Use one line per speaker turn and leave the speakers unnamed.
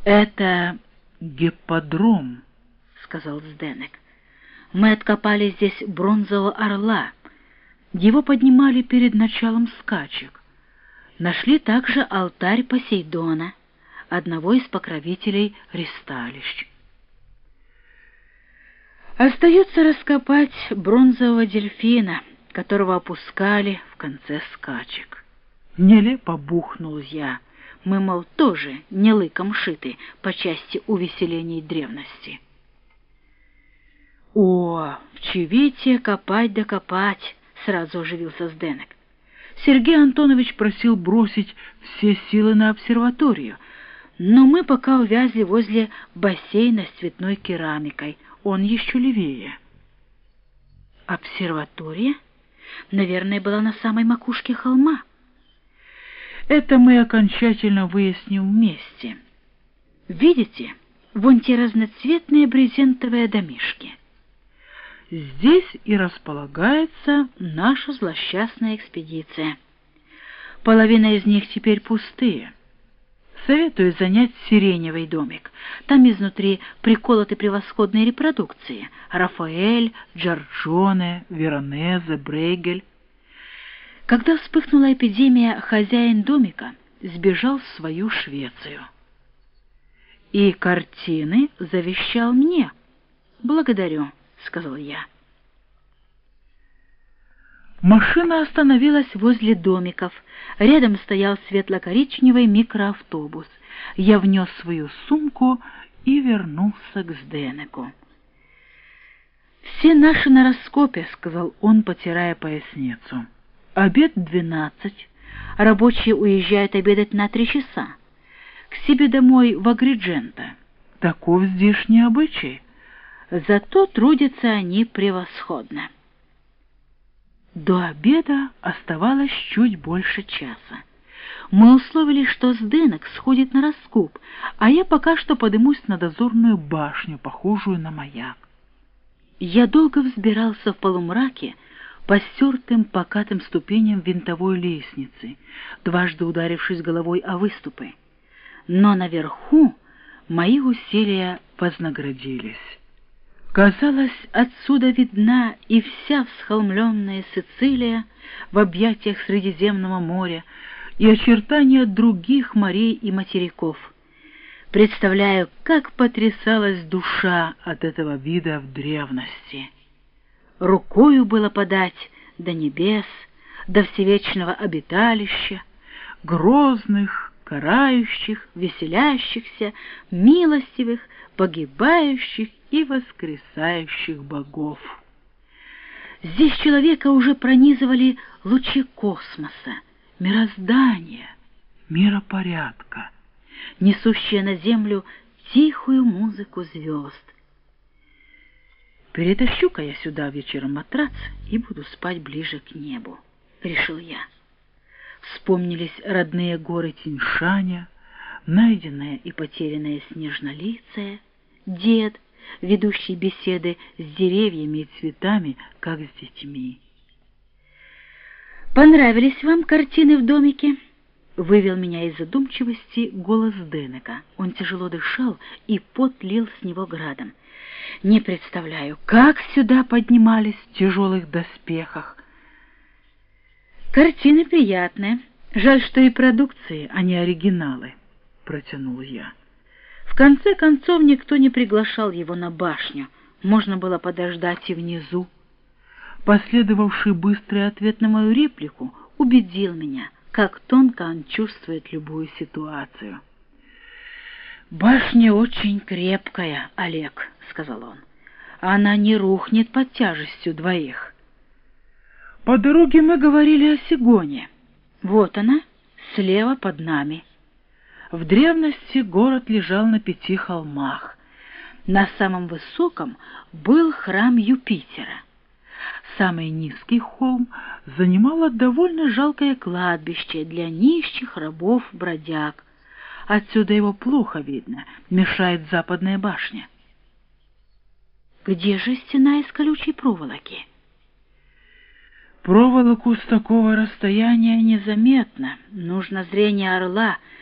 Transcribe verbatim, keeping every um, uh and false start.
«Это гипподром», — сказал Сденек. «Мы откопали здесь бронзового орла. Его поднимали перед началом скачек. Нашли также алтарь Посейдона, одного из покровителей ристалищ. Остается раскопать бронзового дельфина, которого опускали в конце скачек». Нелепо бухнул я. Мы, мол, тоже не лыком шиты по части увеселений древности. «О, в Чевите копать да копать!» — сразу оживился Сденек. «Сергей Антонович просил бросить все силы на обсерваторию, но мы пока увязли возле бассейна с цветной керамикой, он еще левее». «Обсерватория? Наверное, была на самой макушке холма». «Это мы окончательно выясним вместе. Видите, вон те разноцветные брезентовые домишки? Здесь и располагается наша злосчастная экспедиция. Половина из них теперь пустые. Советую занять сиреневый домик. Там изнутри приколоты превосходные репродукции: Рафаэль, Джорджоне, Веронезе, Брейгель. Когда вспыхнула эпидемия, хозяин домика сбежал в свою Швецию. И картины завещал мне. «Благодарю», — сказал я. Машина остановилась возле домиков. Рядом стоял светло-коричневый микроавтобус. Я внес свою сумку и вернулся к Сденеку. «Все наши на раскопе», — сказал он, потирая поясницу. «Обед двенадцать. Рабочие уезжают обедать на три часа. К себе домой в Агридженто. Таков здешний обычай. Зато трудятся они превосходно». До обеда оставалось чуть больше часа. Мы условились, что Сденек сходит на раскоп, а я пока что подымусь на дозорную башню, похожую на маяк. Я долго взбирался в полумраке по стертым покатым ступеням винтовой лестницы, дважды ударившись головой о выступы. Но наверху мои усилия вознаградились. Казалось, отсюда видна и вся всхолмленная Сицилия в объятиях Средиземного моря и очертания других морей и материков. Представляю, как потрясалась душа от этого вида в древности. Рукою было подать до небес, до всевечного обиталища, грозных, карающих, веселящихся, милостивых, погибающих и воскресающих богов. Здесь человека уже пронизывали лучи космоса, мироздания, миропорядка, несущие на землю тихую музыку звезд. «Перетащу-ка я сюда вечером матрац и буду спать ближе к небу», — решил я. Вспомнились родные горы Тиньшаня, найденная и потерянная снежнолицая, дед, ведущий беседы с деревьями и цветами, как с детьми. «Понравились вам картины в домике?» — вывел меня из задумчивости голос Сденека. Он тяжело дышал, и пот лил с него градом. Не представляю, как сюда поднимались в тяжелых доспехах. «Картины приятные. Жаль, что и продукции, а не оригиналы», — протянул я. В конце концов, никто не приглашал его на башню. Можно было подождать и внизу. Последовавший быстрый ответ на мою реплику убедил меня, как тонко он чувствует любую ситуацию. «Башня очень крепкая, Олег», — сказал он. «Она не рухнет под тяжестью двоих». По дороге мы говорили о Сигоне. Вот она, слева под нами. В древности город лежал на пяти холмах. На самом высоком был храм Юпитера. Самый низкий холм занимало довольно жалкое кладбище для нищих рабов-бродяг. Отсюда его плохо видно, мешает западная башня. Где же стена из колючей проволоки? Проволоку с такого расстояния незаметно. Нужно зрение орла,